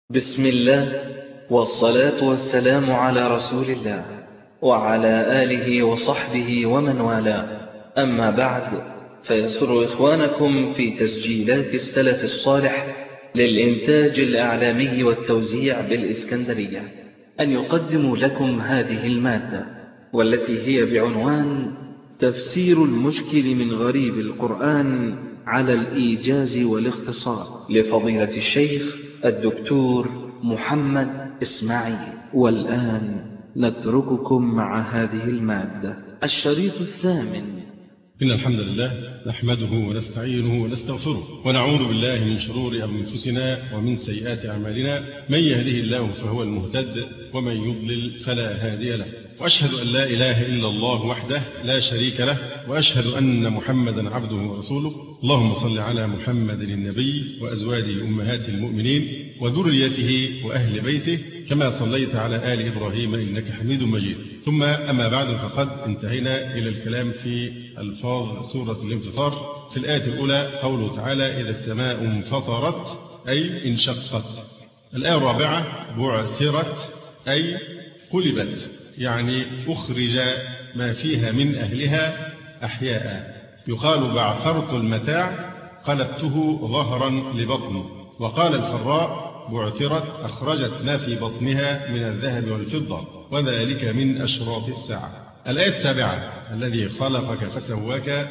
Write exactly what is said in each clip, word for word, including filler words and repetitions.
بسم الله والصلاة والسلام على رسول الله وعلى آله وصحبه ومن والاه، أما بعد، فيسر إخوانكم في تسجيلات السلف الصالح للإنتاج الإعلامي والتوزيع بالإسكندرية أن يقدموا لكم هذه المادة، والتي هي بعنوان تفسير المشكل من غريب القرآن على الإيجاز والاختصار، لفضيلة الشيخ الدكتور محمد إسماعيل. والآن نترككم مع هذه المادة. الشريط الثامن. إن الحمد لله نحمده ونستعينه ونستغفره ونعوذ بالله من شرور أنفسنا ومن سيئات أعمالنا، من يهده الله فهو المهتد ومن يضلل فلا هادي له، وأشهد أن لا إله إلا الله وحده لا شريك له، وأشهد أن محمدا عبده ورسوله. اللهم صل على محمد النبي وأزواجه أمهات المؤمنين وذريته وأهل بيته كما صليت على آل إبراهيم إنك حميد مجيد. ثم أما بعد، فقد انتهينا إلى الكلام في ألفاظ سورة الانفطار. في الآية الأولى قوله تعالى: إذا السماء انفطرت أي انشقت. الآية الرابعة: بعثرت أي قلبت، يعني أخرج ما فيها من أهلها أحياء. يقال: بعثرت المتاع قلبته ظهرا لبطن. وقال الفراء: بعثرت أخرجت ما في بطنها من الذهب والفضة، وذلك من أشراط الساعة. الآية السابعة: الذي خلقك فسواك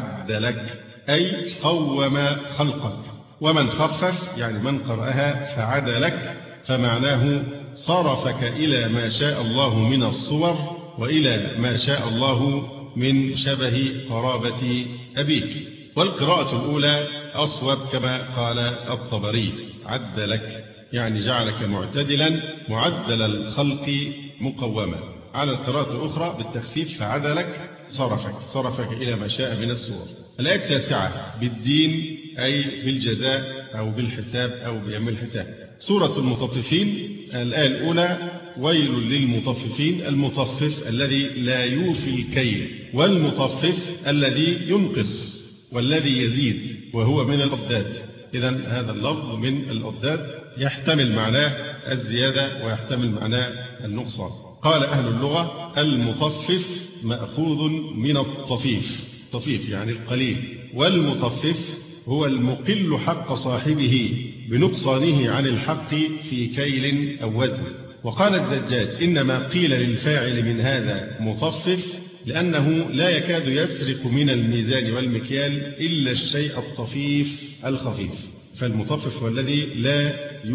فعدلك أي قوم خلقك. ومن خفف يعني من قرأها فعدلك فمعناه صرفك إلى ما شاء الله من الصور وإلى ما شاء الله من شبه قرابة أبيك. والقراءة الأولى أصوب كما قال الطبري: عدلك يعني جعلك معتدلا معدل الخلق مقوما. على القراءة الأخرى بالتخفيف: فعدلك صرفك صرفك إلى ما شاء من الصور. الآية التاسعة: بالدين أي بالجزاء أو بالحساب أو بيوم الحساب. سورة المطففين. الآية الأولى: ويل للمطففين. المطفف الذي لا يوفي الكيل، والمطفف الذي ينقص والذي يزيد وهو من الأضداد. إذن هذا اللفظ من الأضداد يحتمل معناه الزيادة ويحتمل معناه النقصان. قال أهل اللغة: المطفف مأخوذ من الطفيف، طفيف يعني القليل، والمطفف هو المقل حق صاحبه بنقصانه عن الحق في كيل أو وزن. وقال الزجاج: إنما قيل للفاعل من هذا مطفف لأنه لا يكاد يسرق من الميزان والمكيال إلا الشيء الطفيف الخفيف، فالمطفف هو الذي لا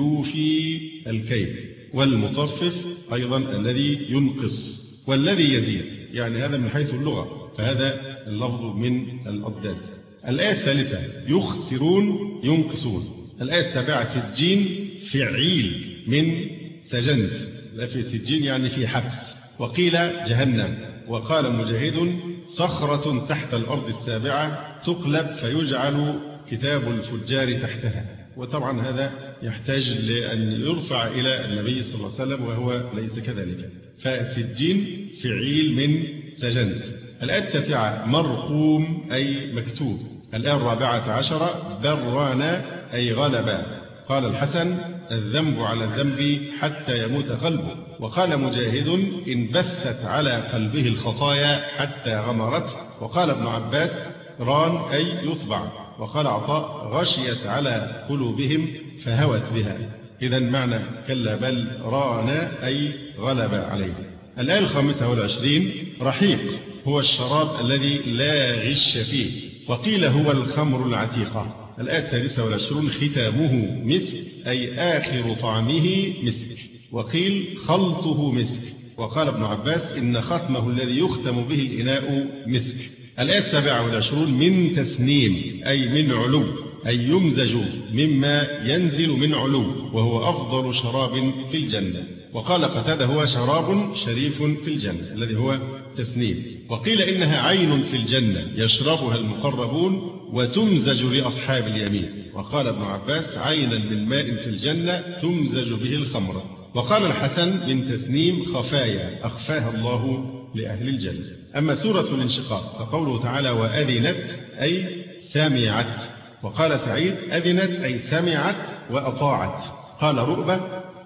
يوفي الكيل، والمطفف أيضا الذي ينقص والذي يزيد، يعني هذا من حيث اللغة، فهذا اللفظ من الأضداد. الآية الثالثة: يخسرون ينقصون. الآية السابعة: سجين فعيل من سجنت، لا في سجين يعني في حبس. وقيل جهنم. وقال مجاهد: صخرة تحت الأرض السابعة تقلب فيجعل كتاب الفجار تحتها. وطبعا هذا يحتاج لأن يرفع إلى النبي صلى الله عليه وسلم وهو ليس كذلك. فسجين فعيل من سجنت. الآية التاسعة: مرقوم أي مكتوب. الآية الرابعة عشرة: ذرانا أي غلبا. قال الحسن: الذنب على الذنب حتى يموت قلبه. وقال مجاهد: إن بثت على قلبه الخطايا حتى غمرت. وقال ابن عباس: ران أي يطبع. وقال عطاء: غشيت على قلوبهم فهوت بها. إذا معنى كلا بل ران أي غلب عليه. الآية الخامسة والعشرين: رحيق هو الشراب الذي لا غش فيه. وقيل هو الخمر العتيقة. الآية السادسة والعشرون: ختامه مسك أي آخر طعمه مسك. وقيل خلطه مسك. وقال ابن عباس: إن ختمه الذي يختم به الإناء مسك. الآية السابعة والعشرون: من تسنيم أي من علو، أي يمزج مما ينزل من علو، وهو أفضل شراب في الجنة. وقال قتادة: هو شراب شريف في الجنة، الذي هو تسنيم. وقيل إنها عين في الجنة يشربها المقربون وتمزج لأصحاب اليمين. وقال ابن عباس: عينا من ماء في الجنة تمزج به الخمر. وقال الحسن: من تسنيم خفايا أخفاها الله لأهل الجنة. أما سورة الانشقاق فقوله تعالى: وأذنت أي سمعت. وقال سعيد: أذنت أي سمعت وأطاعت. قال رؤبة: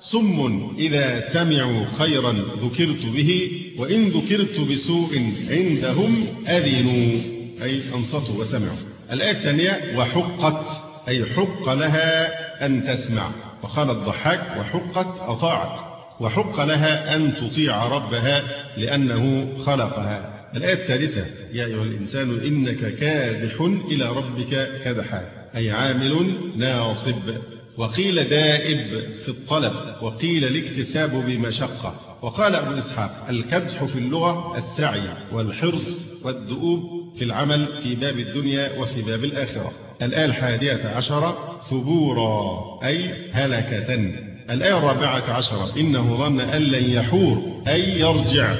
صم إذا سمعوا خيرا ذكرت به، وإن ذكرت بسوء عندهم أذنوا، أي أنصتوا وسمعوا. الآية الثانية: وحقت، أي حق لها أن تسمع. وقال الضحاك: وحقت أطاعت، وحق لها أن تطيع ربها لأنه خلقها. الآية الثالثة: يا أيها الإنسان إنك كادح إلى ربك كدحا، أي عامل ناصب. وقيل دائب في الطلب، وقيل الاكتساب بمشقة. وقال أبو إسحاق: الكدح في اللغة السعي والحرص والدؤوب في العمل في باب الدنيا وفي باب الآخرة. الآية الحادية عشرة: ثبورا، أي هلكة. الآية الرابعة عشرة: إنه ظن أن لن يحور، أي يرجع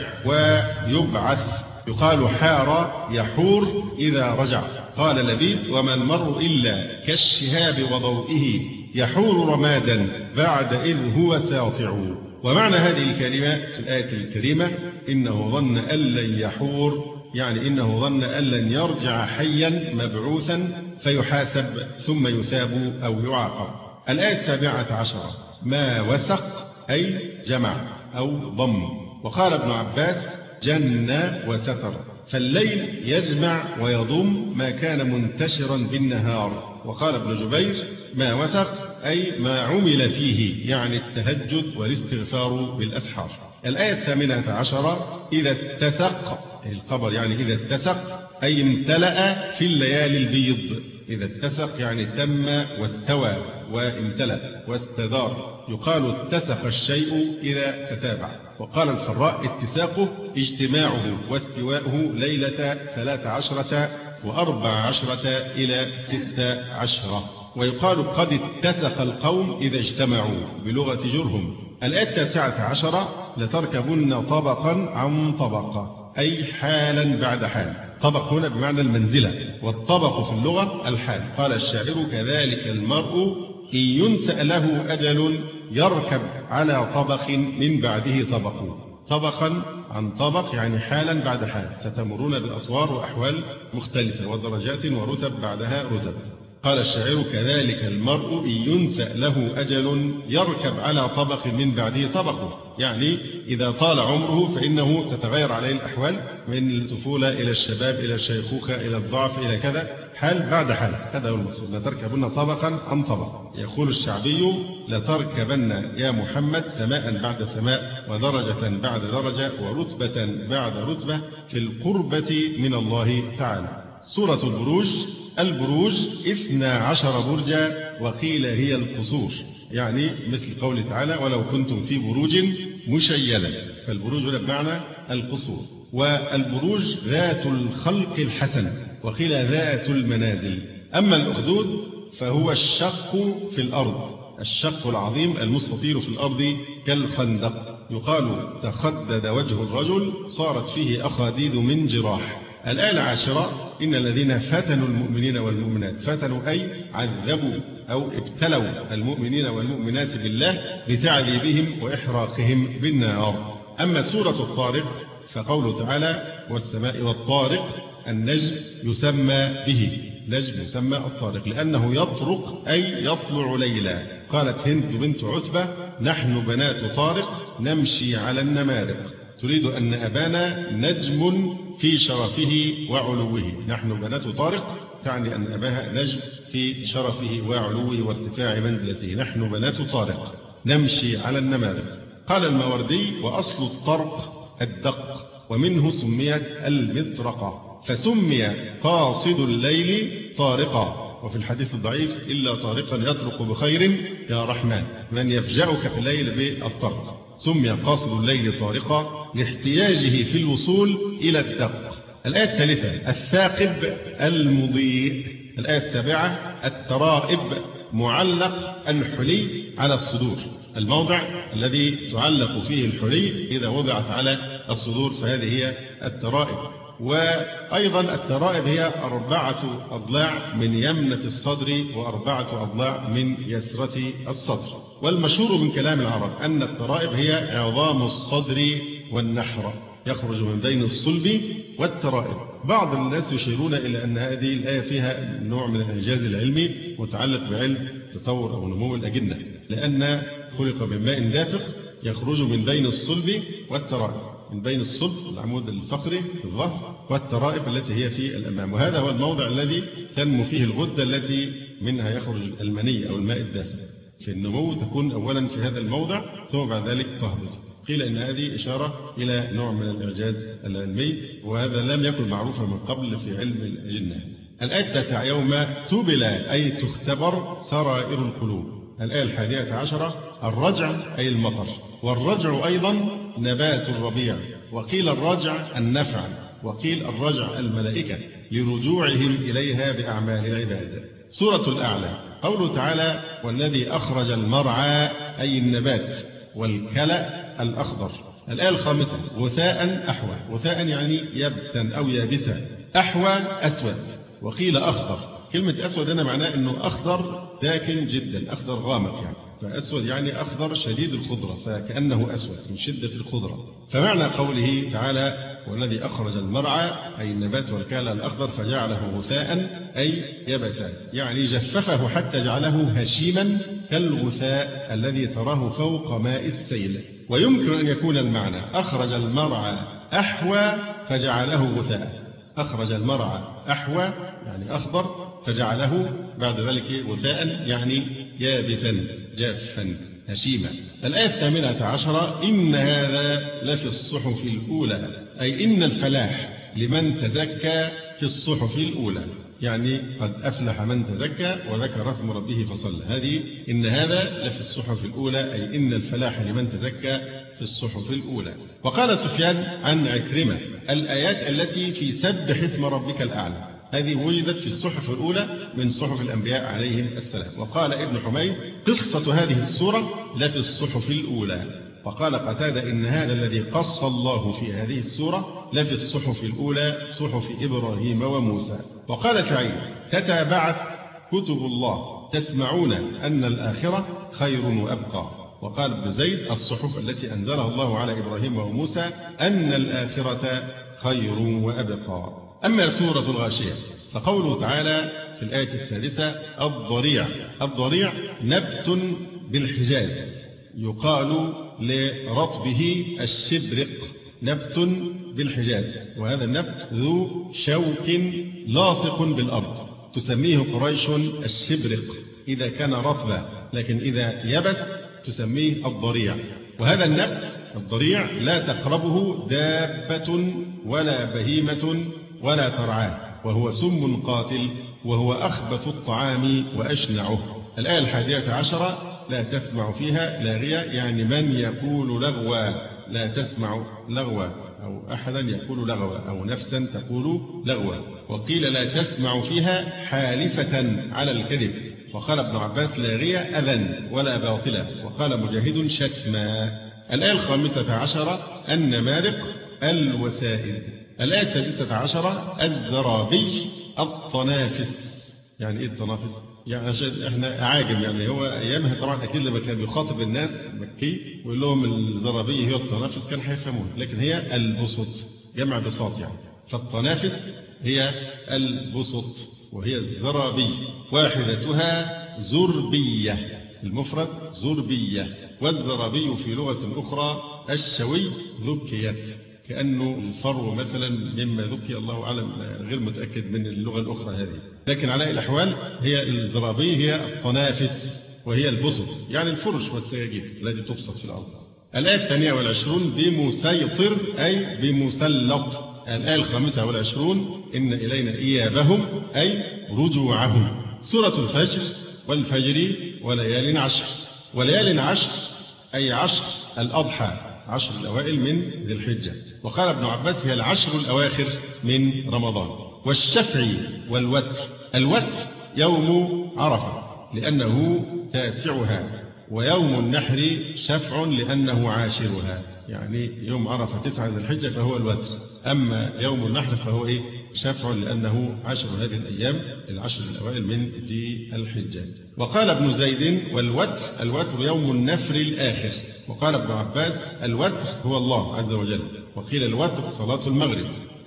ويبعث. يقال حار يحور إذا رجع. قال لبيد: وما المرء إلا كالشهاب وضوئه يحور رمادا بعد إذ هو ساطع. ومعنى هذه الكلمة في الآية الكريمة: إنه ظن أن لن يحور، يعني إنه ظن أن لن يرجع حيا مبعوثا فيحاسب ثم يثاب أو يعاقب. الآية السابعة عشرة: ما وثق، أي جمع أو ضم. وقال ابن عباس: جن وستر، فالليل يجمع ويضم ما كان منتشرا بالنهار. وقال ابن جبير: ما وثق، أي ما عمل فيه، يعني التهجد والاستغفار بالأسحار. الآية الثامنة عشرة: إذا اتسق، الخبر يعني إذا اتسق، أي امتلأ في الليالي البيض. إذا اتسق يعني تم واستوى وامتلأ واستدار. يقال اتسق الشيء إذا تتابع. وقال الفراء: اتساقه اجتماعه واستواؤه ليلة ثلاث عشرة وأربع عشرة إلى ست عشرة. ويقال: قد اتسق القوم إذا اجتمعوا، بلغة جرهم. الآية التاسعة عشرة: لتركبن طبقا عن طبقة، أي حالا بعد حال. طبق هنا بمعنى المنزلة، والطبق في اللغة الحال. قال الشاعر: كذلك المرء إن ينسأ له أجل يركب على طبق من بعده طبق. طبقا عن طبق يعني حالا بعد حال، ستمرون بأطوار وأحوال مختلفة ودرجات ورتب بعدها رتب. قال الشاعر: كذلك المرء إن ينسأ له أجل يركب على طبق من بعده طبق، يعني إذا طال عمره فإنه تتغير عليه الأحوال من الطفولة إلى الشباب إلى الشيخوخة إلى الضعف إلى كذا، حال بعد حال. هذا هو المقصود: لتركبن طبقا عن طبق. يقول الشعبي: لتركبن يا محمد سماء بعد سماء، ودرجة بعد درجة، ورتبة بعد رتبة في القربة من الله تعالى. سورة البروج. البروج اثنا عشر برجا، وقيل هي القصور، يعني مثل قوله تعالى: ولو كنتم في بروج مشيدة. فالبروج بمعنى القصور. والبروج ذات الخلق الحسن، وقيل ذات المنازل. أما الأخدود فهو الشق في الأرض، الشق العظيم المستطيل في الأرض كالخندق. يقال: تخدد وجه الرجل صارت فيه أخاديد من جراح. الآية العاشرة: إن الذين فتنوا المؤمنين والمؤمنات، فتنوا أي عذبوا أو ابتلوا المؤمنين والمؤمنات بالله بتعذيبهم وإحراقهم بالنار. أما سورة الطارق فقوله تعالى: والسماء والطارق، النجم يسمى به، نجم يسمى الطارق لأنه يطرق أي يطلع ليلا. قالت هند بنت عتبة: نحن بنات طارق نمشي على النمارق، تريد أن أبانا نجم في شرفه وعلوه. نحن بنات طارق تعني أن أباها نجم في شرفه وعلوه وارتفاع منزلته. نحن بنات طارق نمشي على النمارق. قال الماوردي: وأصل الطرق الدق، ومنه سميت المطرقة، فسمي قاصد الليل طارقا. وفي الحديث الضعيف: إلا طارقا يطرق بخير يا رحمن، من يفجأك في الليل بالطرق. سمي قاصد الليل طارقا لاحتياجه في الوصول إلى الدق. الآية الثالثة: الثاقب المضيء. الآية السابعة: الترائب، معلق الحلي على الصدور، الموضع الذي تعلق فيه الحلي إذا وضعت على الصدور، فهذه هي الترائب. وأيضا الترائب هي أربعة أضلاع من يمنة الصدر وأربعة أضلاع من يسرة الصدر. والمشهور من كلام العرب أن الترائب هي عظام الصدر والنحر، يخرج من بين الصلب والترائب. بعض الناس يشيرون إلى أن هذه الآية فيها نوع من الإعجاز العلمي متعلق بعلم تطور أو نمو الأجنة، لأن خلق من ماء دافق يخرج من بين الصلب والترائب، من بين الصلب العمود الفقري في الظهر والترائب التي هي في الأمام، وهذا هو الموضع الذي تنمو فيه الغدة التي منها يخرج المني أو الماء الدافق. في النمو تكون أولا في هذا الموضع ثم بعد ذلك تهبط. قيل إن هذه إشارة إلى نوع من الإعجاز العلمي، وهذا لم يكن معروفا من قبل في علم الأجنة. الآية التاسعة يوم تبلى أي تختبر سرائر القلوب. الآية الحادية عشرة الرجع أي المطر، والرجع أيضا نبات الربيع، وقيل الرجع النفع، وقيل الرجع الملائكة لرجوعهم إليها بأعمال العباد. سورة الأعلى قوله تعالى والذي أخرج المرعى أي النبات والكلأ الأخضر. الآية الخامسة غثاء أحوى، غثاء يعني يبسا أو يابسا، أحوى أسود، وقيل أخضر. كلمة أسود هنا معناه أنه أخضر داكن جدا، أخضر غامق يعني، فأسود يعني أخضر شديد الخضرة، فكأنه أسود من شدة الخضرة. فمعنى قوله تعالى والذي أخرج المرعى أي النبات والكلأ الأخضر فجعله غثاء أي يبسا، يعني جففه حتى جعله هشيما كالغثاء الذي تراه فوق ماء السيل. ويمكن أن يكون المعنى أخرج المرعى أحوى فجعله غثاء، أخرج المرعى أحوى يعني أخضر فجعله بعد ذلك غثاء يعني يابسا جافا هشيما. الآية الثامنة عشرة إن هذا لفي الصحف الأولى، أي إن الفلاح لمن تزكى في الصحف الأولى، يعني قد أفلح من تزكى وذكر اسم ربه فصلى. هذه إن هذا لفي الصحف الأولى، أي إن الفلاح لمن تزكى في الصحف الأولى. وقال سفيان عن عكرمة الآيات التي في سبح اسم ربك الأعلى هذه وجدت في الصحف الأولى من صحف الأنبياء عليهم السلام. وقال ابن حميد قصة هذه السورة لفي الصحف الأولى. وقال قتادة إن هذا الذي قص الله في هذه السورة لفي الصحف الأولى صحف إبراهيم وموسى. وقال سعيد تتابعت كتب الله تسمعون أن الآخرة خير وأبقى. وقال ابن زيد الصحف التي أنزلها الله على إبراهيم وموسى أن الآخرة خير وأبقى. أما سورة الغاشية فقوله تعالى في الآية السادسة الضريع. الضريع نبت بالحجاز يقال لرطبه الشبرق، نبت بالحجاز، وهذا النبت ذو شوك لاصق بالأرض، تسميه قريش الشبرق إذا كان رطبا، لكن إذا يبس تسميه الضريع. وهذا النبت الضريع لا تقربه دابة ولا بهيمة ولا ترعاه، وهو سم قاتل، وهو أخبث الطعام وأشنعه. الآية الحادية عشرة لا تسمع فيها لاغية، يعني من يقول لغوا، لا تسمع لغوا أو أحدا يقول لغوا أو نفسا تقول لغوا. وقيل لا تسمع فيها حالفة على الكذب. وقال ابن عباس لاغية أذى ولا باطلا. وقال مجاهد شتما. الآية الخامسة عشرة النمارق الوسائد. الآية السادسة عشرة الزرابي الطنافس. يعني إيه الطنافس؟ يعني عشان إحنا أعاجم، يعني هو أيامها طبعا أكيد لما كان بيخاطب الناس مكي ويقول لهم الزرابي هي الطنافس كان هيفهموها، لكن هي البسط جمع بساط يعني، فالطنافس هي البسط وهي الزرابي. واحدتها زربية، المفرد زربية، والزرابي في لغة أخرى الشوي ذكيت، كأنه الفرو مثلا مما ذكي، الله أعلم غير متأكد من اللغة الأخرى هذه، لكن على الأحوال هي الزرابي هي الطنافس وهي البسط، يعني الفرش والسجاجيد التي تبسط في الأرض. الآية الثانية والعشرون بمسيطر أي بمسلط. الآية الخامسة والعشرون إن إلينا إيابهم أي رجوعهم. سورة الفجر والفجر وليال عشر. وليال عشر أي عشر الأضحى، عشر الأوائل من ذي الحجة. وقال ابن عباس هي العشر الأواخر من رمضان. والشفع والوتر. الوتر يوم عرفة لأنه تاسعها، ويوم النحر شفع لأنه عاشرها، يعني يوم عرفة تسعة ذي الحجة فهو الوتر، أما يوم النحر فهو إيه؟ شفع لأنه عشر هذه الأيام العشر الأوائل من ذي الحجة. وقال ابن زيد والوتر الوتر يوم النفر الآخر. وقال ابن عباس الوتر هو الله عز وجل. وقيل الوتر صلاة المغرب.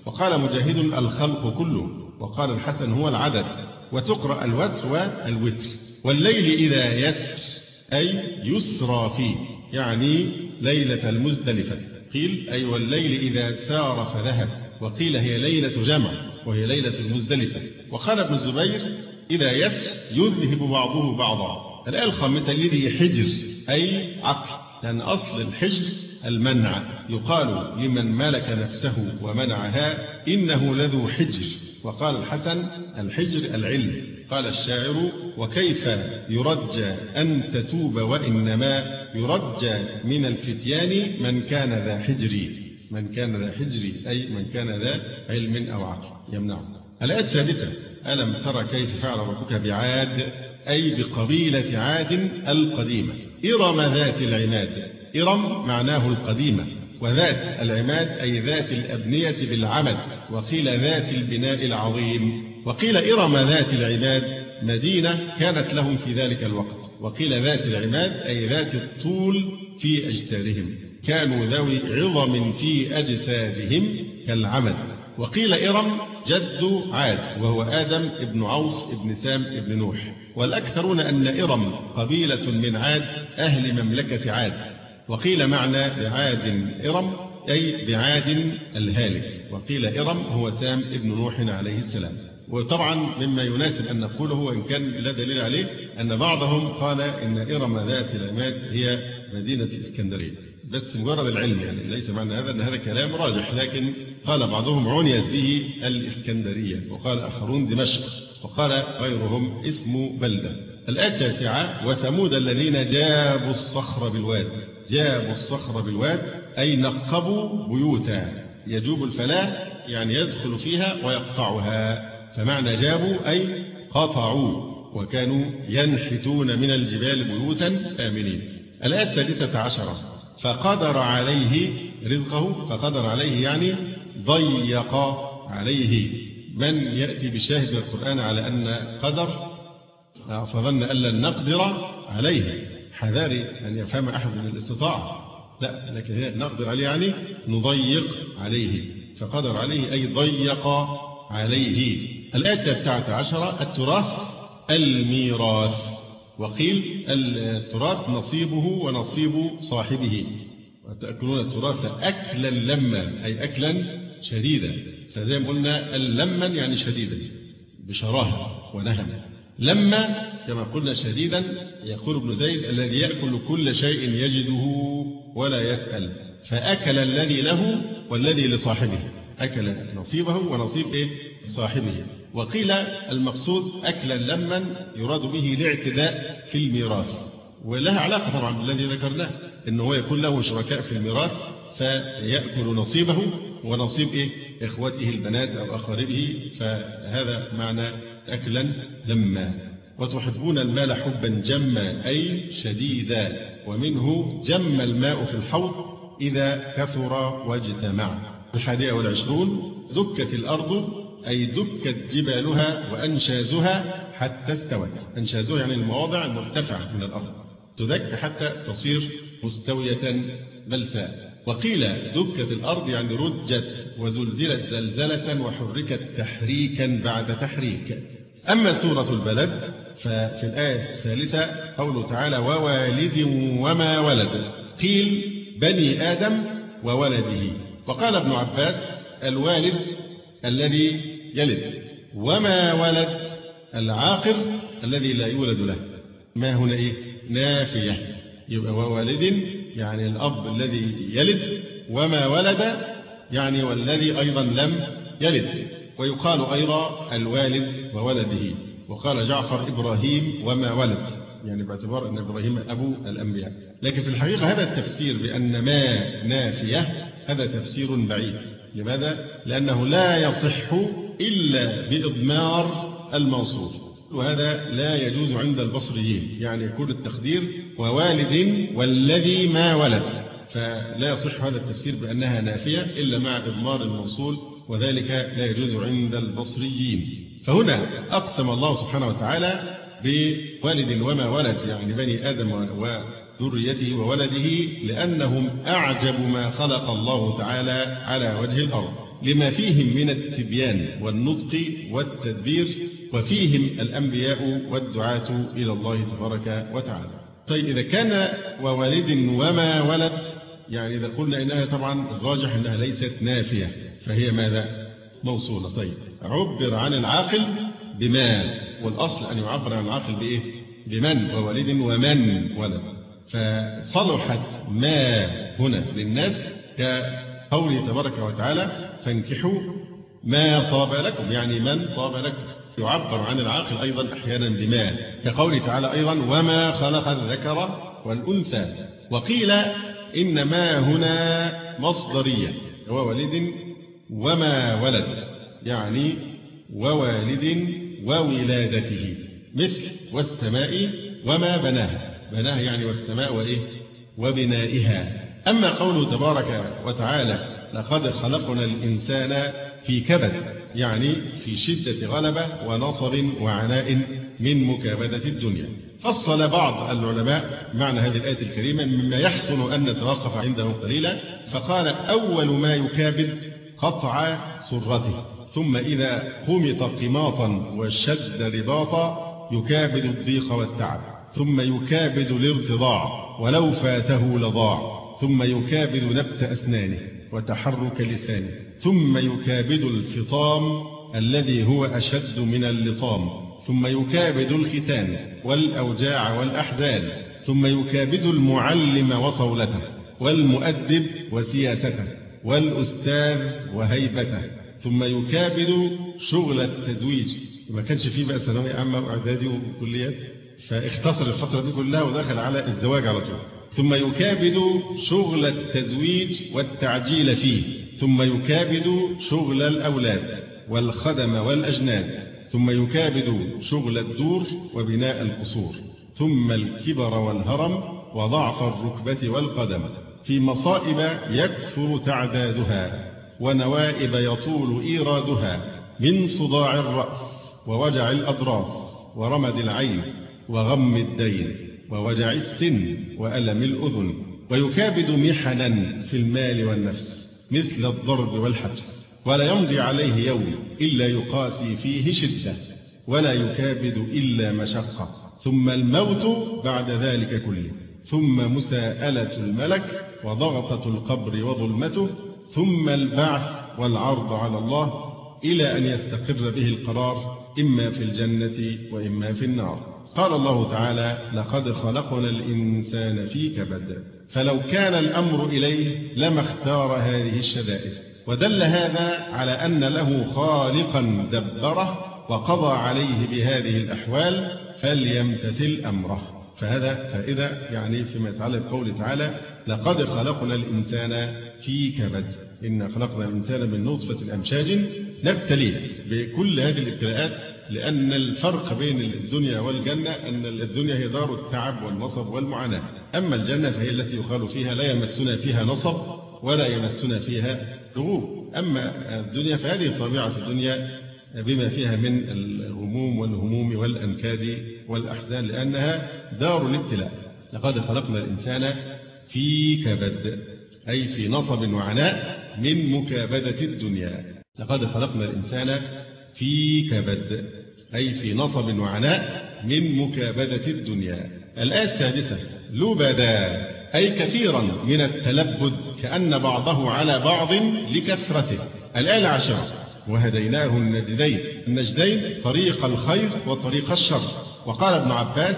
وقال مجاهد الخلق كله، وقال الحسن هو العدد، وتقرأ الوتر والوتر. والليل إذا يسر أي يسرى فيه، يعني ليلة المزدلفة. قيل أي والليل إذا سار فذهب، وقيل هي ليلة جمع وهي ليلة المزدلفة. وقال ابن الزبير إذا يسر يذهب بعضه بعضا. الآية الخامسة الذي حجر أي عقل، لأن أصل الحجر المنع، يقال لمن ملك نفسه ومنعها إنه لذو حجر. وقال الحسن الحجر العلم. قال الشاعر وكيف يرجى أن تتوب وإنما يرجى من الفتيان من كان ذا حجر، من كان ذا حجر أي من كان ذا علم أو عقل يمنعه. الآية السادسة ألم تر كيف فعل ربك بعاد أي بقبيلة عاد القديمة. إرم ذات العماد، إرم معناه القديمة، وذات العماد أي ذات الأبنية بالعمد، وقيل ذات البناء العظيم. وقيل إرم ذات العماد مدينة كانت لهم في ذلك الوقت، وقيل ذات العماد أي ذات الطول في أجسادهم، كانوا ذوي عظم في أجسادهم كالعمد. وقيل إرم جد عاد وهو آدم ابن عوص ابن سام ابن نوح، والأكثرون أن إرم قبيلة من عاد أهل مملكة عاد. وقيل معنى بعاد إرم أي بعاد الهالك، وقيل إرم هو سام ابن نوح عليه السلام. وطبعا مما يناسب أن نقوله وإن كان لا دليل عليه أن بعضهم قال إن إرم ذات العماد هي مدينة اسكندرية، بس مجرد العلم، يعني ليس معنى هذا أن هذا كلام راجح، لكن قال بعضهم عنيت به الإسكندرية، وقال آخرون دمشق، وقال غيرهم اسم بلدة. الآية التاسعة وثمود الذين جابوا الصخر بالواد. جابوا الصخر بالواد أي نقبوا بيوتا، يجوب الفلاة يعني يدخل فيها ويقطعها، فمعنى جابوا أي قطعوا، وكانوا ينحتون من الجبال بيوتا آمنين. الآية السادسة عشرة فقدر عليه رزقه. فقدر عليه يعني ضيق عليه. من يأتي بشاهد من القرآن على أن قدر فظن أن لن نقدر عليه، حذاري أن يفهم أحد من الاستطاعة، لا، لكن هي نقدر عليه يعني نضيق عليه. فقدر عليه أي ضيق عليه. الآية التاسعة عشرة التراث الميراث. وقيل التراث نصيبه ونصيب صاحبه، وتأكلون التراث أكلا لما أي أكلا شديدا. فزي ما قلنا اللما يعني شديدا بشراهة ونهم. لما كما قلنا شديدا، يقول ابن زيد الذي يأكل كل شيء يجده ولا يسأل، فأكل الذي له والذي لصاحبه، أكل نصيبه ونصيب إيه؟ صاحبه. وقيل المقصود أكلا لما يراد به الاعتداء في الميراث، ولها علاقة طبعا بالذي ذكرناه إنه هو يكون له شركاء في الميراث فيأكل نصيبه ونصيب إيه؟ إخوته البنات أو أقاربه، فهذا معنى أكلا لما. وتحبون المال حبا جما أي شديدا، ومنه جم الماء في الحوض إذا كثر واجتمع. الحادية والعشرون دكت الأرض أي دكت جبالها وأنشازها حتى استوت. أنشازها يعني المواضع المرتفعة من الأرض، تدك حتى تصير مستوية بلساء. وقيل دكت الأرض يعني رجت وزلزلت زلزلة وحركت تحريكا بعد تحريك. أما سورة البلد ففي الآية الثالثة قوله تعالى ووالد وما ولد. قيل بني آدم وولده. وقال ابن عباس الوالد الذي يلد، وما ولد العاقر الذي لا يولد له. ما هنا إيه؟ نافية، يبقى ووالد يعني الأب الذي يلد، وما ولد يعني والذي أيضا لم يلد. ويقال أيضا الوالد وولده. وقال جعفر إبراهيم وما ولد، يعني باعتبار أن إبراهيم أبو الأنبياء. لكن في الحقيقة هذا التفسير بأن ما نافية هذا تفسير بعيد. لماذا؟ لأنه لا يصح إلا بإضمار الموصول، وهذا لا يجوز عند البصريين، يعني يكون التقدير ووالد والذي ما ولد، فلا يصح هذا التفسير بأنها نافية إلا مع إضمار الموصول، وذلك لا يجوز عند البصريين. فهنا أقسم الله سبحانه وتعالى بوالد وما ولد، يعني بني آدم وذريته وولده، لأنهم أعجب ما خلق الله تعالى على وجه الأرض. لما فيهم من التبيان والنطق والتدبير، وفيهم الأنبياء والدعاة إلى الله تبارك وتعالى. طيب إذا كان ووالد وما ولد، يعني إذا قلنا إنها طبعا الراجح إنها ليست نافية، فهي ماذا؟ موصولة. طيب عبر عن العاقل بما، والأصل أن يعبر عن العاقل بإيه؟ بمن، ووالد ومن ولد. فصلحت ما هنا للناس كقوله تبارك وتعالى فانكحوا ما طاب لكم، يعني من طاب لكم. يعبر عن العاقل أيضا أحيانا بما، كقوله تعالى أيضا وما خلق الذكر والأنثى. وقيل إن ما هنا مصدرية، ووالد وما ولد، يعني ووالد وولادته، مثل والسماء وما بناها، بناها يعني والسماء وإيه؟ وبنائها. أما قوله تبارك وتعالى لقد خلقنا الإنسان في كبد، يعني في شدة غلبة ونصب وعناء من مكابدة الدنيا. فصل بعض العلماء معنى هذه الآية الكريمة مما يحسن أن نتوقف عنده قليلا، فقال أول ما يكابد قطع سرته، ثم إذا قمط قماطا وشد رباطا يكابد الضيق والتعب، ثم يكابد الارتضاع ولو فاته لضاع، ثم يكابد نبت أسنانه وتحرك لسانه، ثم يكابد الفطام الذي هو أشد من اللطام، ثم يكابد الختان والأوجاع والأحزان، ثم يكابد المعلم وصولته والمؤدب وسياسته والأستاذ وهيبته، ثم يكابد شغل التزويج. ما كانش فيه بقى ثانوية عامة وإعدادي وكليات، فاختصر الفترة دي كلها ودخل على الزواج على طول. ثم يكابد شغل التزويج والتعجيل فيه، ثم يكابد شغل الأولاد والخدم والأجناد، ثم يكابد شغل الدور وبناء القصور، ثم الكبر والهرم وضعف الركبة والقدم، في مصائب يكثر تعدادها ونوائب يطول إيرادها، من صداع الرأس ووجع الأضراس ورمد العين وغم الدين ووجع السن وألم الأذن. ويكابد محنا في المال والنفس مثل الضرب والحبس، ولا يمضي عليه يوم إلا يقاسي فيه شدة، ولا يكابد إلا مشقة، ثم الموت بعد ذلك كله، ثم مساءلة الملك وضغطة القبر وظلمته، ثم البعث والعرض على الله إلى أن يستقر به القرار إما في الجنة وإما في النار. قال الله تعالى لقد خلقنا الإنسان في كبد، فلو كان الأمر إليه لما اختار هذه الشدائد، ودل هذا على أن له خالقا دبره وقضى عليه بهذه الأحوال فليمتثل أمره. فهذا فائدة يعني فيما يتعلق بقوله تعالى لقد خلقنا الإنسان في كبد، إنا خلقنا الإنسان من نطفة أمشاج نبتليه. بكل هذه الابتلاءات، لأن الفرق بين الدنيا والجنة أن الدنيا هي دار التعب والنصب والمعاناة، أما الجنة فهي التي يخال فيها لا يمسنا فيها نصب ولا يمسنا فيها لغوب. أما الدنيا فهذه طبيعة الدنيا بما فيها من الهموم والهموم والأنكاد والأحزان، لأنها دار الابتلاء. لقد خلقنا الإنسان في كبد، أي في نصب وعناء من مكابدة الدنيا. لقد خلقنا الإنسان في كبد، أي في نصب وعناء من مكابدة الدنيا. الآية السادسة لبدا، أي كثيرا من التلبد كأن بعضه على بعض لكثرته. الآية العاشرة وهديناه النجدين، النجدين طريق الخير وطريق الشر. وقال ابن عباس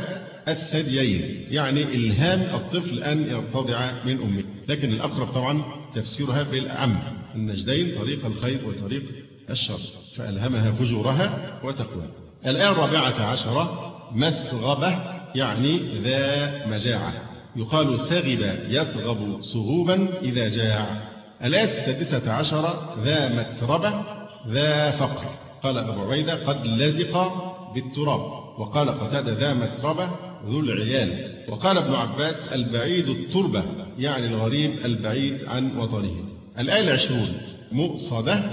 الثديين، يعني إلهام الطفل أن يرتضع من أمه، لكن الأقرب طبعا تفسيرها بالأعم، النجدين طريق الخير وطريق الشر، فألهمها فجورها وتقواها. الآية الرابعة عشرة مسغبة، يعني ذا مجاعة، يقال سغب يسغب صغوبا إذا جاع. الآية السادسة عشرة ذا متربة ذا فقر، قال أبو عبيدة قد لزق بالتراب، وقال قتادة ذا متربة ذو العيال. وقال ابن عباس البعيد التربة، يعني الغريب البعيد عن وطنه. الآية العشرون مؤصدة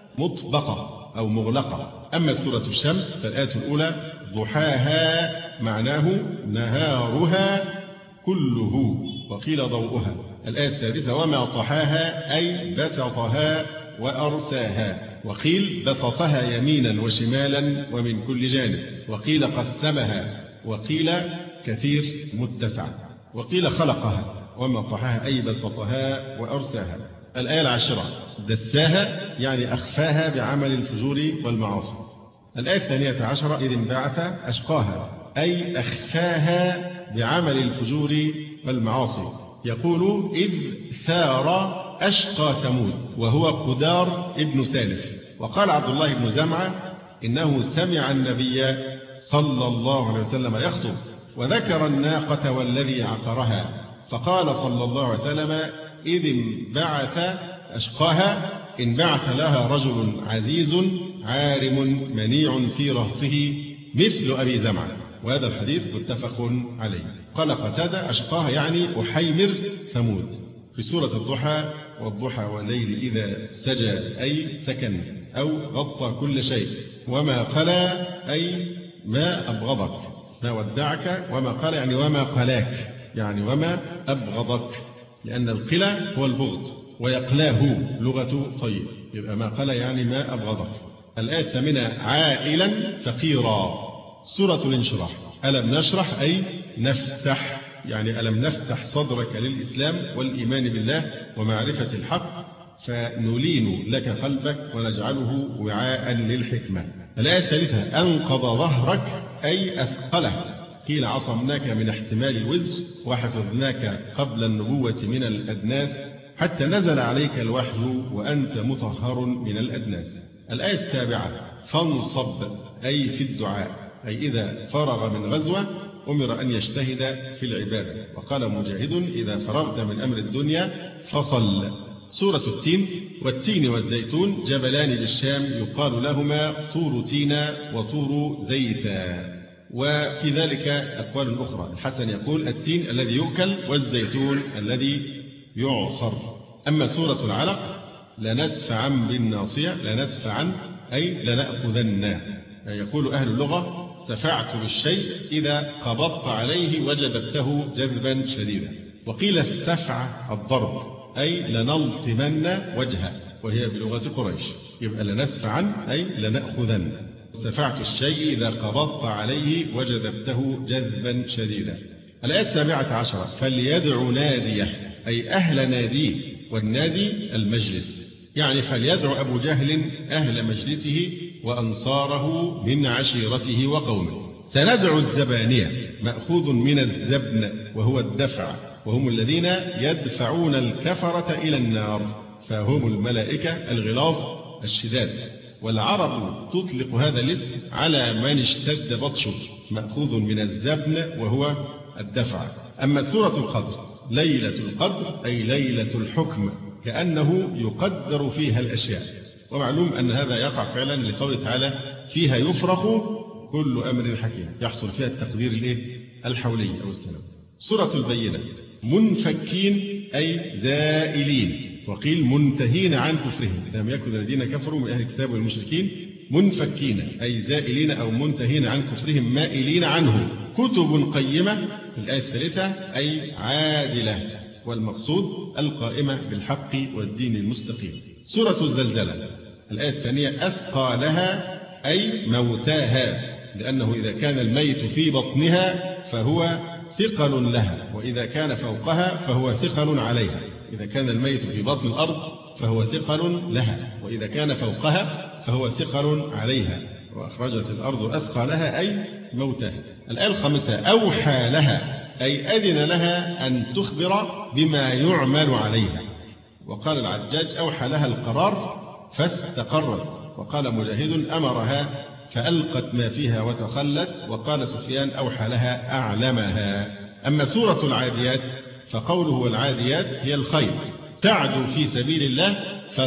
مطبقة أو مغلقة. أما سورة الشمس فالآية الأولى ضحاها معناه نهارها كله، وقيل ضوءها. الآية السادسة وما طحاها، أي بسطها وأرساها. وقيل بسطها يمينا وشمالا ومن كل جانب. وقيل قسمها. وقيل كثير متسع. وقيل خلقها ومطحها أي بسطها وأرساها. الآية العاشرة دساها يعني أخفاها بعمل الفجور والمعاصي. الآية الثانية عشرة إذ انبعث أشقاها أي أخفاها بعمل الفجور والمعاصي. يقول إذ ثار أشقى ثمود وهو قدار ابن سالف. وقال عبد الله بن زمعة إنه سمع النبي صلى الله عليه وسلم يخطب وذكر الناقة والذي عقرها فقال صلى الله عليه وسلم إذ انبعث أشقاها انبعث لها رجل عزيز عارم منيع في رهطه مثل أبي زمعة. وهذا الحديث متفق عليه. قال قتادة أشقاها يعني أحيمر ثمود. في سورة الضحى والضحى والليل إذا سجى أي سكن أو غطى كل شيء. وما قلى أي ما أبغضك ما ودعك. وما قال يعني وما قلاك يعني وما أبغضك لأن القلى هو البغض ويقلاه لغة طيب. يبقى ما قلى يعني ما أبغضك. الآية الثامنة عائلا فقيرا. سورة الانشراح ألم نشرح أي نفتح يعني ألم نفتح صدرك للإسلام والإيمان بالله ومعرفة الحق فنلين لك قلبك ونجعله وعاء للحكمة. الآية الثالثة أنقض ظهرك أي أثقله. قيل عصمناك من احتمال الوزر وحفظناك قبل النبوة من الأدناس حتى نزل عليك الوحي وأنت مطهر من الأدناس. الآية السابعة فانصب أي في الدعاء أي إذا فرغ من غزوة أمر أن يجتهد في العبادة. وقال مجاهد إذا فرغت من أمر الدنيا فصل. سورة التين والتين والزيتون جبلان بالشام يقال لهما طور تينا وطور زيتا. وفي ذلك أقوال أخرى. الحسن يقول التين الذي يؤكل والزيتون الذي يعصر. أما سورة العلق لنسفعا بالناصية لنسفعا أي لنأخذن. يقول أهل اللغة سفعت بالشيء إذا قبضت عليه وجدته جذبا شديدا. وقيل السفع الضرب أي لنلطمن وجهه وهي بلغة قريش. يبقى لنسفعا أي لنأخذن. سفعت الشيء إذا قبضت عليه وجدته جذبا شديدا. الآية السابعة عشرة فليدع ناديه أي أهل ناديه. والنادي المجلس يعني فليدع أبو جهل أهل مجلسه وأنصاره من عشيرته وقومه. سندع الزبانية مأخوذ من الزبن وهو الدفع وهم الذين يدفعون الكفرة إلى النار فهم الملائكة الغلاظ الشداد. والعرب تطلق هذا الاسم على من اشتد بطشه مأخوذ من الزبن وهو الدفع. أما سورة القدر ليلة القدر أي ليلة الحكم كأنه يقدر فيها الأشياء. ومعلوم أن هذا يقع فعلا لقوله تعالى فيها يفرق كل أمر حكيم يحصل فيها التقدير الإيه؟ الحولي أو السلام. سورة البينة منفكين أي زائلين. وقيل منتهين عن كفرهم لم يكن الذين كفروا من أهل الكتاب والمشركين منفكين أي زائلين أو منتهين عن كفرهم مائلين عنه. كتب قيمة في الآية الثالثة أي عادلة والمقصود القائمة بالحق والدين المستقيم. سورة الزلزلة الآية الثانية أثقى لها أي موتاها لأنه إذا كان الميت في بطنها فهو ثقل لها وإذا كان فوقها فهو ثقل عليها. إذا كان الميت في بطن الأرض فهو ثقل لها وإذا كان فوقها فهو ثقل عليها. وأخرجت الأرض أثقالها أي موتها. الآية الخامسة أوحى لها أي أذن لها أن تخبر بما يعمل عليها. وقال العجاج أوحى لها القرار فاستقرت. وقال مجاهد أمرها فألقت ما فيها وتخلت. وقال سفيان أوحى لها أعلمها. أما سورة العاديات فقوله والعاديات هي الخيل تعدو في سبيل الله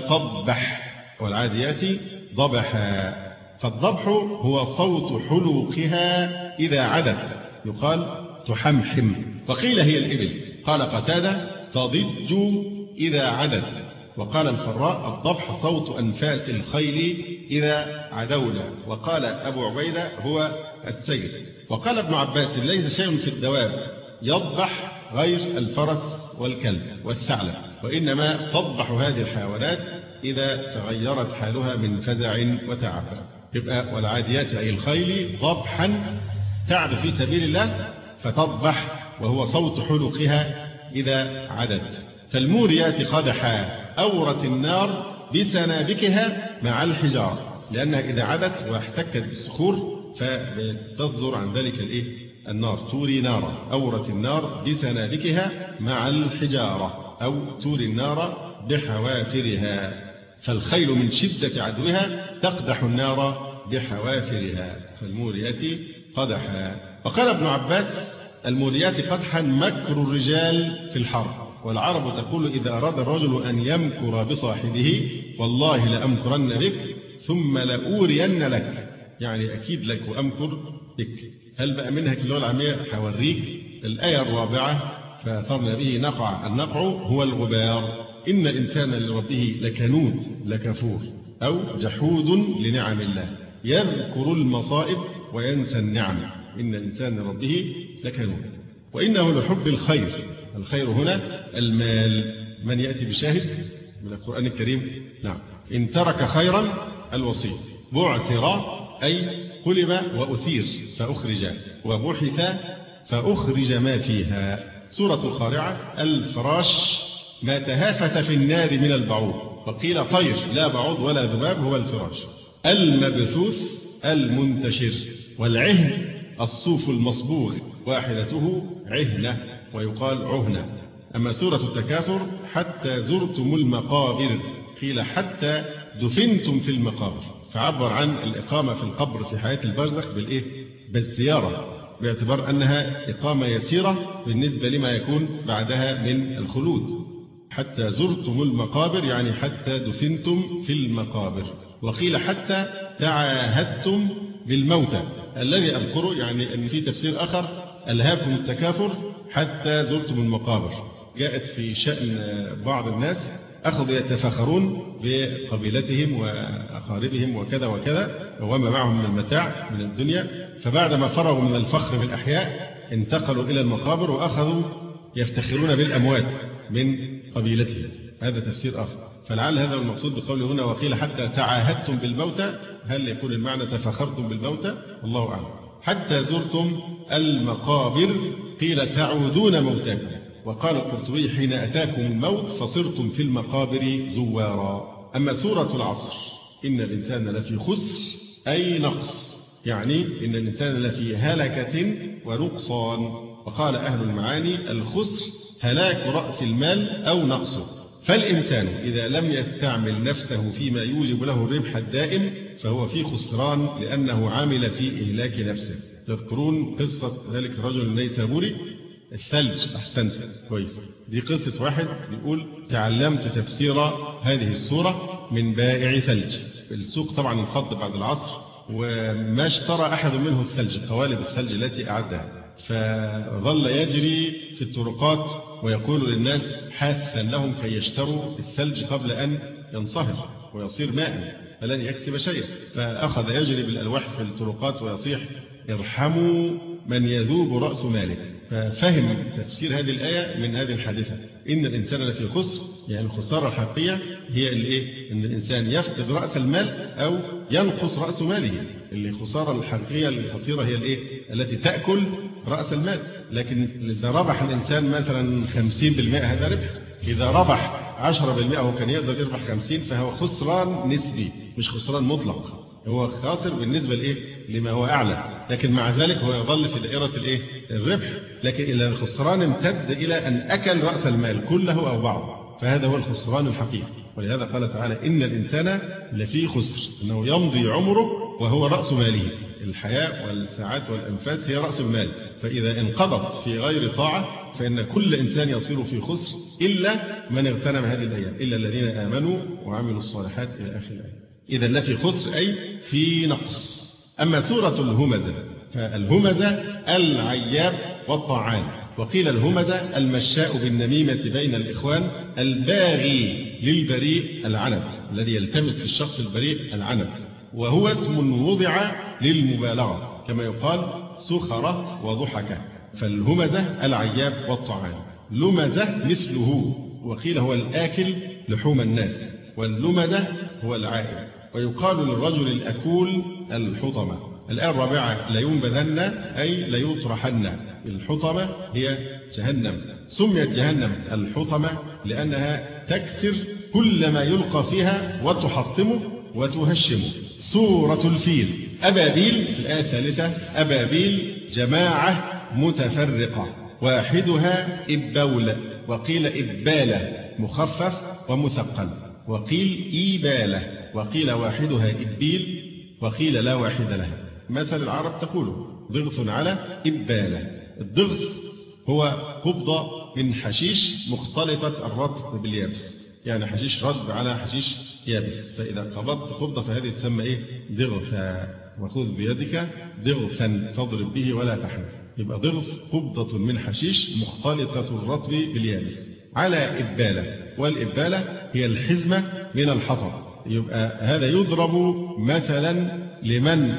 فطبح والعاديات ضبحا. فالضبح هو صوت حلوقها إذا عدت يقال تحمحم. وقيل هي الإبل. قال قتادة تضج إذا عدت. وقال الفراء الضبح صوت أنفاس الخيل إذا عدونا. وقال أبو عبيدة هو السير. وقال ابن عباس ليس شيء في الدواب يضبح غير الفرس والكلب والثعلب وإنما تضبح هذه الحيوانات إذا تغيرت حالها من فزع وتعب. يبقى والعاديات أي الخيل ضبحا تعد في سبيل الله فتضبح وهو صوت حلقها إذا عدت. فالموريات قدحا أورت النار بسنابكها مع الحجارة، لأنها إذا عدت واحتكت بالصخور فتصدر عن ذلك الإيه؟ النار. توري نارا، أورت النار بسنابكها مع الحجارة، أو توري النار بحوافرها. فالخيل من شدة عدوها تقدح النار بحوافرها. فالموريات قدحا. وقال ابن عباس: الموريات قدحا مكر الرجال في الحرب. والعرب تقول: إذا أراد الرجل أن يمكر بصاحبه والله لأمكرن بك ثم لأورين لك، يعني أكيد لك وأمكر بك. هل بقى منها في اللغة العامية؟ حوريك. الآية الرابعة: فأثرن به نقع. النقع هو الغبار. إن الإنسان لربه لكنود لكفور، أو جحود لنعم الله، يذكر المصائب وينسى النعم. إن الإنسان لربه لكنود. وإنه لحب الخير. الخير هنا المال. من يأتي بشاهد من القرآن الكريم؟ نعم. إن ترك خيرا الوصي. بعثر أي قلب وأثير فأخرج، وبحث فأخرج ما فيها. سورة القارعة: الفراش ما تهافت في النار من البعوض، وقيل طير لا بعوض ولا ذباب هو الفراش. المبثوث المنتشر. والعهن الصوف المصبوغ، واحدته عهنة ويقال عهنة. أما سورة التكاثر: حتى زرتم المقابر، قيل حتى دفنتم في المقابر، فعبر عن الإقامة في القبر في حياة البرزخ بالإيه؟ بالزيارة، باعتبار أنها إقامة يسيرة بالنسبة لما يكون بعدها من الخلود. حتى زرتم المقابر يعني حتى دفنتم في المقابر. وقيل حتى تعاهدتم بالموتى. الذي أذكره يعني أن في تفسير آخر: ألهاكم التكاثر حتى زرتم المقابر. جاءت في شأن بعض الناس أخذوا يتفاخرون بقبيلتهم وأقاربهم وكذا وكذا وما معهم من المتاع من الدنيا، فبعدما فرغوا من الفخر بالأحياء انتقلوا إلى المقابر وأخذوا يفتخرون بالأموات من قبيلتهم. هذا تفسير آخر. فلعل هذا المقصود بقوله هنا: وقيل حتى تعاهدتم بالموتى. هل يكون المعنى تفاخرتم بالموتى؟ الله أعلم. حتى زرتم المقابر قيل تعودون موتاكم. وقال القرطبي: حين أتاكم الموت فصرتم في المقابر زوارا. أما سورة العصر: إن الإنسان لفي خسر أي نقص، يعني إن الإنسان لفي هلكة ونقصان. وقال أهل المعاني: الخسر هلاك رأس المال أو نقصه. فالإنسان إذا لم يستعمل نفسه فيما يوجب له الربح الدائم فهو في خسران، لأنه عامل في إهلاك نفسه. تذكرون قصة ذلك الرجل النيسابوري؟ الثلج. أحسنت، كويس. دي قصة واحد بيقول: تعلمت تفسير هذه السورة من بائع ثلج. السوق طبعا انفض بعد العصر، وما اشترى أحد منه الثلج، قوالب الثلج التي أعدها، فظل يجري في الطرقات ويقول للناس حاثا لهم كي يشتروا الثلج قبل أن ينصهر ويصير ماء فلن يكسب شيئا. فأخذ يجري بالألواح في الطرقات ويصيح: ارحموا من يذوب رأس مالك. ففهم تفسير هذه الآية من هذه الحادثة: إن الإنسان لفي خسر، يعني الخسارة الحقيقية هي الإيه؟ إن الإنسان يفقد رأس المال أو ينقص رأس ماله. اللي خسارة الحقيقية الخطيرة هي الإيه؟ التي تأكل رأس المال. لكن إذا ربح الإنسان مثلا خمسين بالمئة هذا ربح. إذا ربح عشرة بالمئة هو كان يقدر يربح خمسين، فهو خسران نسبي مش خسران مطلق. هو خاسر بالنسبة لإيه؟ لما هو أعلى، لكن مع ذلك هو يظل في دائرة الإيه؟ الربح. لكن إذا الخسران امتد إلى أن أكل رأس المال كله أو بعضه فهذا هو الخسران الحقيقي. ولهذا قال تعالى: إن الإنسان لفي خسر، أنه يمضي عمره وهو رأس ماله. الحياة والساعات والأنفاس هي رأس المال، فإذا انقضت في غير طاعة فإن كل إنسان يصير في خسر إلا من اغتنم هذه الأيام، إلا الذين آمنوا وعملوا الصالحات إلى آخر الآية. إذا لفي خسر أي في نقص. أما سورة الهمزة: فالهمزة العياب والطعان. وقيل الهمزة المشاء بالنميمة بين الإخوان، الباغي للبريء العنت، الذي يلتمس في الشخص البريء العنت، وهو اسم وضع للمبالغة كما يقال سخرة وضحكة. فالهمزة العياب والطعان. لمزة مثله، وقيل هو الآكل لحوم الناس. واللمدة هو العائل. ويقال للرجل الأكول الحطمة. الآية الرابعة لينبذن أي ليطرحن. الحطمة هي جهنم. سميت جهنم الحطمة لأنها تكسر كل ما يلقى فيها وتحطمه وتهشمه. سورة الفيل. أبابيل في الآية الثالثة أبابيل جماعة متفرقة واحدها إبول، وقيل إبالة مخفف ومثقل، وقيل إيبالة، وقيل واحدها إبيل، وقيل لا واحد لها. مثل العرب تقول ضغث على إبالة. الضغث هو قبضة من حشيش مختلطة الرطب باليابس، يعني حشيش رطب على حشيش يابس، فإذا قبضت قبضة فهذه تسمى إيه؟ ضغثا. وخذ بيدك ضغثا فاضرب به ولا تحنث. يبقى ضغث قبضة من حشيش مختلطة الرطب باليابس على إبالة، والإبالة هي الحزمة من الحطب. يبقى هذا يضرب مثلا لمن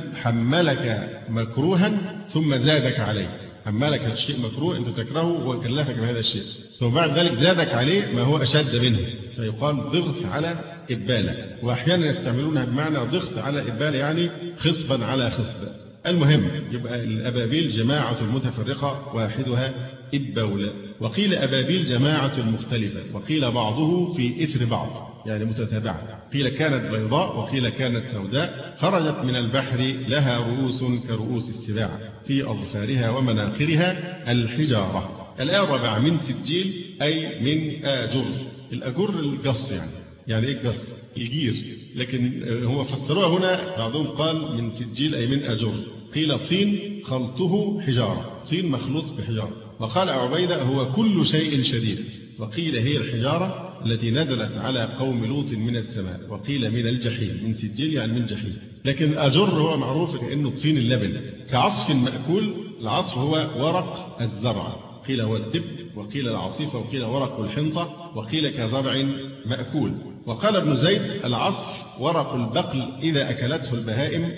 حملك مكروها ثم زادك عليه. حملك الشيء مكروه أنت تكرهه وكلفك بهذا الشيء، ثم بعد ذلك زادك عليه ما هو أشد منه، فيقال ضغط على إبالة. وأحيانا يستعملونها بمعنى ضغط على إبالة يعني خصبا على خصب. المهم يبقى الأبابيل جماعة متفرقة واحدها إبولة. وقيل أبابيل جماعة مختلفة، وقيل بعضه في إثر بعض يعني متتابعة. قيل كانت بيضاء، وقيل كانت سوداء، خرجت من البحر لها رؤوس كرؤوس السباع، في أظفارها ومناخرها الحجارة. الآية الرابعة من سجيل أي من آجر. الأجر القص يعني يعني إيه القص؟ الجير، لكن هو فسروها هنا بعضهم قال من سجيل أي من آجر. قيل طين خلطه حجارة، طين مخلوط بحجارة. وقال عبيدة هو كل شيء شديد. وقيل هي الحجارة التي نزلت على قوم لوط من السماء. وقيل من الجحيم. من سجيل يعني من جحيم، لكن أجر هو معروف كأنه طين اللبن كعصف مأكول. العصف هو ورق الزرع، قيل هو الدب، وقيل العصيف، وقيل ورق الحنطة، وقيل كزرع مأكول. وقال ابن زيد العصف ورق البقل إذا أكلته البهائم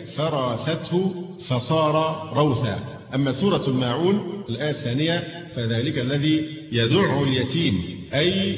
فراثته فصار روثا. أما سورة الماعون الآية الثانية فذلك الذي يدع اليتيم أي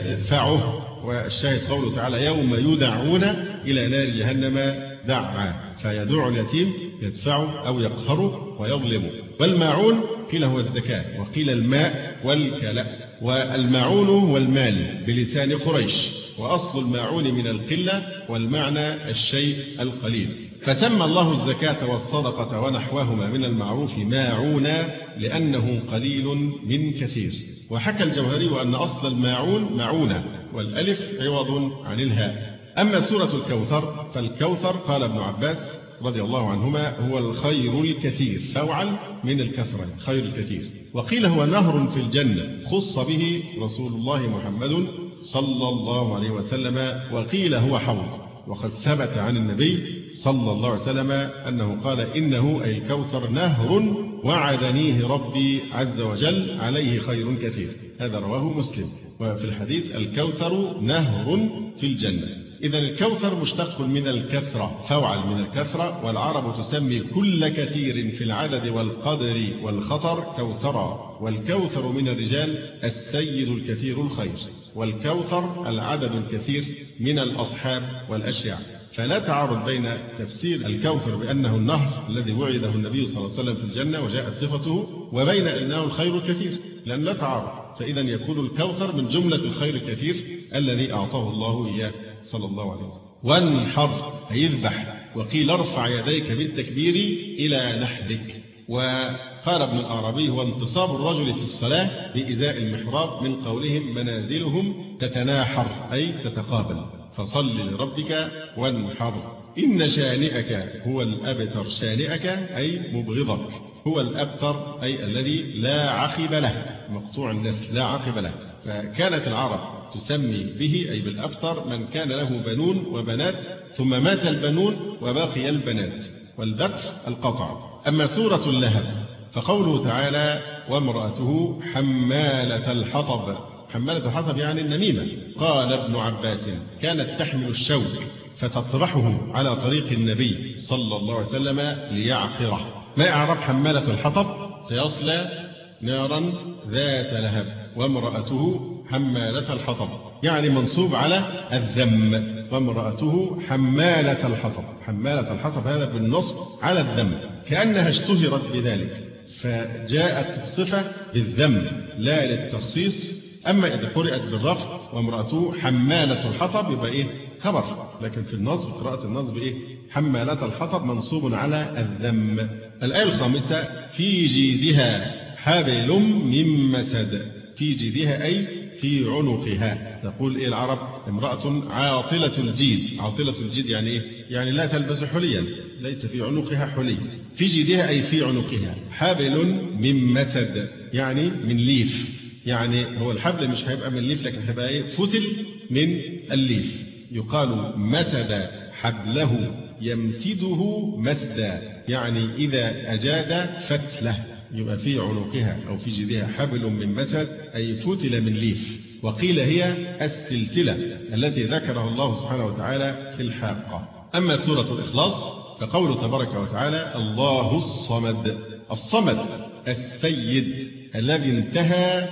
يدفعه. والشاهد قوله تعالى يوم يدعون إلى نار جهنم دعا، فيدع اليتيم يدفعه أو يقهره ويظلمه. والماعون قيل هو الزكاة، وقيل الماء والكلأ. والماعون والمال بلسان قريش، وأصل الماعون من القلة، والمعنى الشيء القليل. فسمى الله الزكاة والصدقة ونحوهما من المعروف ماعونا لأنه قليل من كثير. وحكى الجوهري أن أصل الماعون معونة، والألف عوض عن الهاء. أما سورة الكوثر فالكوثر قال ابن عباس رضي الله عنهما هو الخير الكثير، فوعل من الكثرة خير الكثير. وقيل هو نهر في الجنة خص به رسول الله محمد صلى الله عليه وسلم، وقيل هو حوض. وقد ثبت عن النبي صلى الله عليه وسلم أنه قال إنه أي الكوثر نهر وعدنيه ربي عز وجل عليه خير كثير. هذا رواه مسلم. وفي الحديث الكوثر نهر في الجنة. إذا الكوثر مشتق من الكثرة، فوعل من الكثرة. والعرب تسمي كل كثير في العدد والقدر والخطر كوثرا. والكوثر من الرجال السيد الكثير الخير، والكوثر العدد الكثير من الأصحاب والأشياء. فلا تعارض بين تفسير الكوثر بأنه النهر الذي وعده النبي صلى الله عليه وسلم في الجنة وجاءت صفته، وبين أنه الخير الكثير، لأن لا تعارض. فإذا يكون الكوثر من جملة الخير الكثير الذي أعطاه الله إياه صلى الله عليه وسلم. وانحر أي اذبح. وقيل ارفع يديك بالتكبير إلى نحرك. وقال ابن الأعرابي هو انتصاب الرجل في الصلاة بإزاء المحراب من قولهم منازلهم تتناحر أي تتقابل، فصل لربك وانحر. إن شانئك هو الأبتر. شانئك أي مبغضك. هو الأبتر أي الذي لا عقب له، مقطوع النسل لا عقب له. فكانت العرب تسمي به أي بالأبتر من كان له بنون وبنات ثم مات البنون وباقي البنات، والبتر القطع. أما سورة اللهب فقوله تعالى وامرأته حمالة الحطب. حمالة الحطب يعني النميمة. قال ابن عباس كانت تحمل الشوك فتطرحه على طريق النبي صلى الله عليه وسلم ليعقره. ما إعراب حمالة الحطب؟ سيصلى نارا ذات لهب. وامرأته حمالة الحطب، يعني منصوب على الذم. وامرأته حمالة الحطب، حمالة الحطب هذا بالنصب على الذم، كأنها اشتهرت بذلك فجاءت الصفة بالذم لا للتخصيص. أما إذا قرأت بالرفع وامرأته حمالة الحطب يبقى إيه؟ خبر. لكن في النصب قراءة النصب إيه؟ حمالة الحطب منصوب على الذم. الآية الخامسة: في جيدها حبل من مسد. في جيدها أي في عنقها. تقول إيه العرب؟ امرأة عاطلة الجيد. عاطلة الجيد يعني إيه؟ يعني لا تلبس حليا، ليس في عنقها حلي. في جيدها أي في عنقها حبل من مسد، يعني من ليف. يعني هو الحبل مش هيبقى من ليف، لكن هيبقى إيه؟ فتل من الليف. يقال مسد حبله يمسده مسدا، يعني إذا أجاد فتله. يبقى في عنقها أو في جيدها حبل من مسد أي فتل من ليف. وقيل هي السلسلة التي ذكرها الله سبحانه وتعالى في الحاقة. أما سورة الإخلاص فقوله تبارك وتعالى: الله الصمد. الصمد السيد الذي انتهى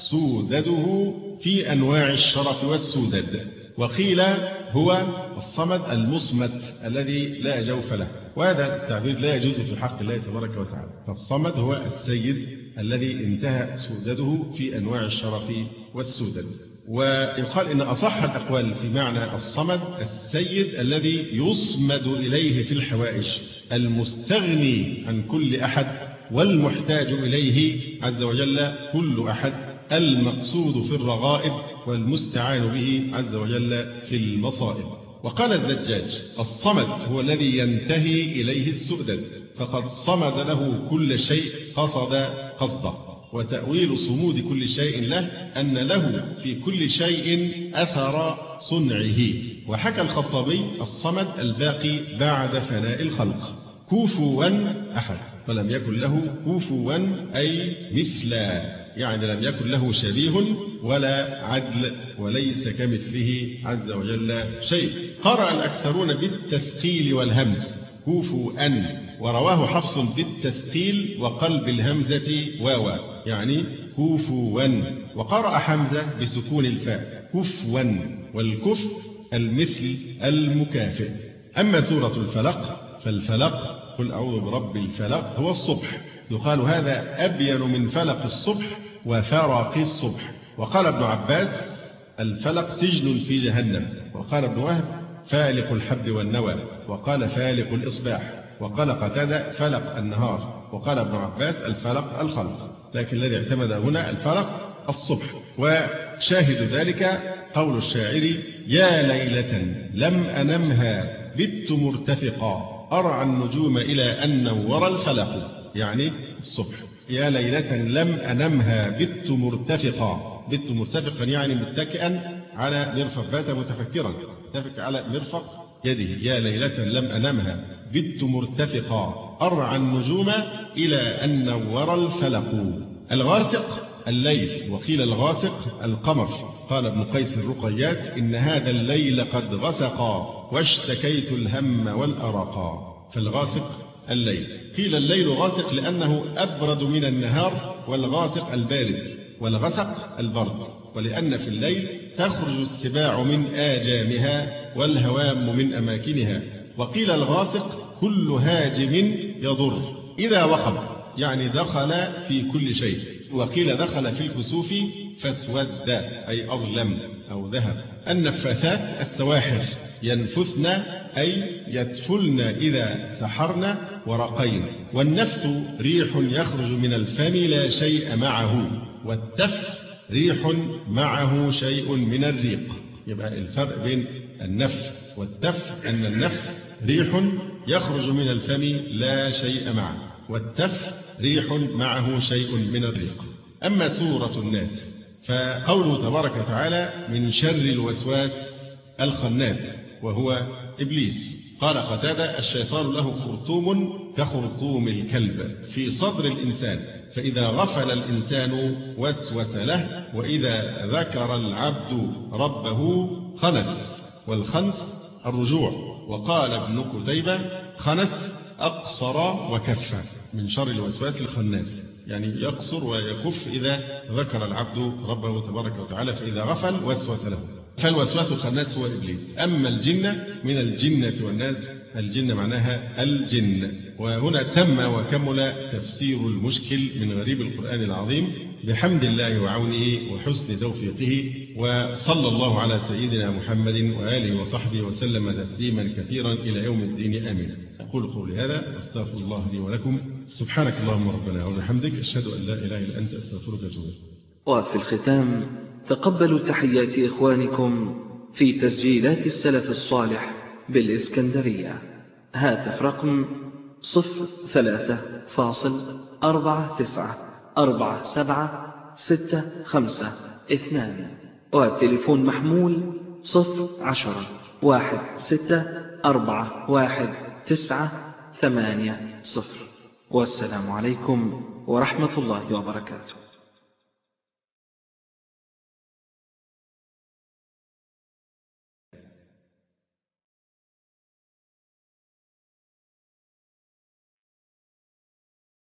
سودده في أنواع الشرف والسودد. وقيل هو الصمد المصمت الذي لا جوف له، وهذا التعبير لا يجوز في حق الله تبارك وتعالى. فالصمد هو السيد الذي انتهى سودده في أنواع الشرف والسودد. ويقال إن أصح الأقوال في معنى الصمد السيد الذي يصمد إليه في الحوائج، المستغني عن كل أحد والمحتاج إليه عز وجل كل أحد، المقصود في الرغائب والمستعان به عز وجل في المصائب. وقال الزجاج: الصمد هو الذي ينتهي إليه السؤدد، فقد صمد له كل شيء قصد قصده. وتأويل صمود كل شيء له أن له في كل شيء أثر صنعه. وحكى الخطابي: الصمد الباقي بعد فناء الخلق، كفوا أحد، ولم يكن له كفوا أي مثلا، يعني لم يكن له شبيه ولا عدل، وليس كمثله عز وجل شيء. قرأ الأكثرون بالتثقيل والهمز كفوا، ورواه حفص بالتثقيل وقلب الهمزة واوا، يعني كفوا. وقرأ حمزة بسكون الفاء كفوا، والكف المثل المكافئ. أما سورة الفلق فالفلق قل أعوذ برب الفلق هو الصبح. يقال هذا أبين من فلق الصبح وفرق الصبح. وقال ابن عباس: الفلق سجن في جهنم. وقال ابن وهب: فالق الحب والنوى. وقال فالق الإصباح. وقال قتادة: فلق النهار. وقال ابن عباس: الفلق الخلق، لكن الذي اعتمد هنا الفلق الصبح. وشاهد ذلك قول الشاعر: يا ليلة لم أنمها بت مرتفقا أرعى النجوم إلى أن نور الفلق، يعني الصبح. يا ليلة لم أنمها بت مرتفقا، بت مرتفقا يعني متكئا على مرفق، بات متفكرا متفق على مرفق يده. يا ليلة لم أنمها بت مرتفقا أرعى النجوم إلى أن نور الفلق. الغاسق الليل، وقيل الغاسق القمر. قال ابن قيس الرقيات: إن هذا الليل قد غسقا واشتكيت الهم والأرقا. فالغاسق الليل. قيل الليل غاسق لأنه أبرد من النهار، والغاسق البارد، والغسق البرد، ولأن في الليل تخرج السباع من آجامها والهوام من أماكنها. وقيل الغاسق كل هاجم يضر إذا وقب، يعني دخل في كل شيء. وقيل دخل في الكسوف فاسود أي أظلم أو ذهب. النفاثات السواحر، ينفثن أي يدفلن إذا سحرن ورقين. والنفث ريح يخرج من الفم لا شيء معه، والتف ريح معه شيء من الريق. يبقى الفرق بين النفث والتف أن النفث ريح يخرج من الفم لا شيء معه، والتف ريح معه شيء من الريق. أما سورة الناس فقوله تبارك وتعالى: من شر الوسواس الخناس، وهو إبليس. قال قتادة: الشيطان له خرطوم كخرطوم الكلب في صدر الإنسان، فإذا غفل الإنسان وسوس له، وإذا ذكر العبد ربه خنث. والخنث الرجوع. وقال ابن كتيبة: خنث أقصر وكف. من شر الوسواس الخناس. يعني يقصر ويكف إذا ذكر العبد ربه تبارك وتعالى، فإذا غفل وسوس له. فالوسواس الخناس هو إبليس. أما الجنة من الجنة والناس، الجنة معناها الجن. وهنا تم وكمل تفسير المشكل من غريب القرآن العظيم بحمد الله وعونه وحسن توفيقه، وصلى الله على سيدنا محمد وآله وصحبه وسلم تسليما كثيرا إلى يوم الدين. آمين. أقول قولي هذا أستغفر الله لي ولكم. سبحانك اللهم ربنا وبحمدك، أشهد أن لا إله إلا أنت، أستغفرك وأتوب إليك. وفي الختام تقبلوا تحيات إخوانكم في تسجيلات السلف الصالح بالإسكندرية. هاتف رقم صفر ثلاثة فاصل أربعة تسعة أربعة سبعة ستة خمسة اثنان، والتليفون محمول صفر عشرة واحد ستة أربعة واحد تسعة ثمانية صفر. والسلام عليكم ورحمة الله وبركاته.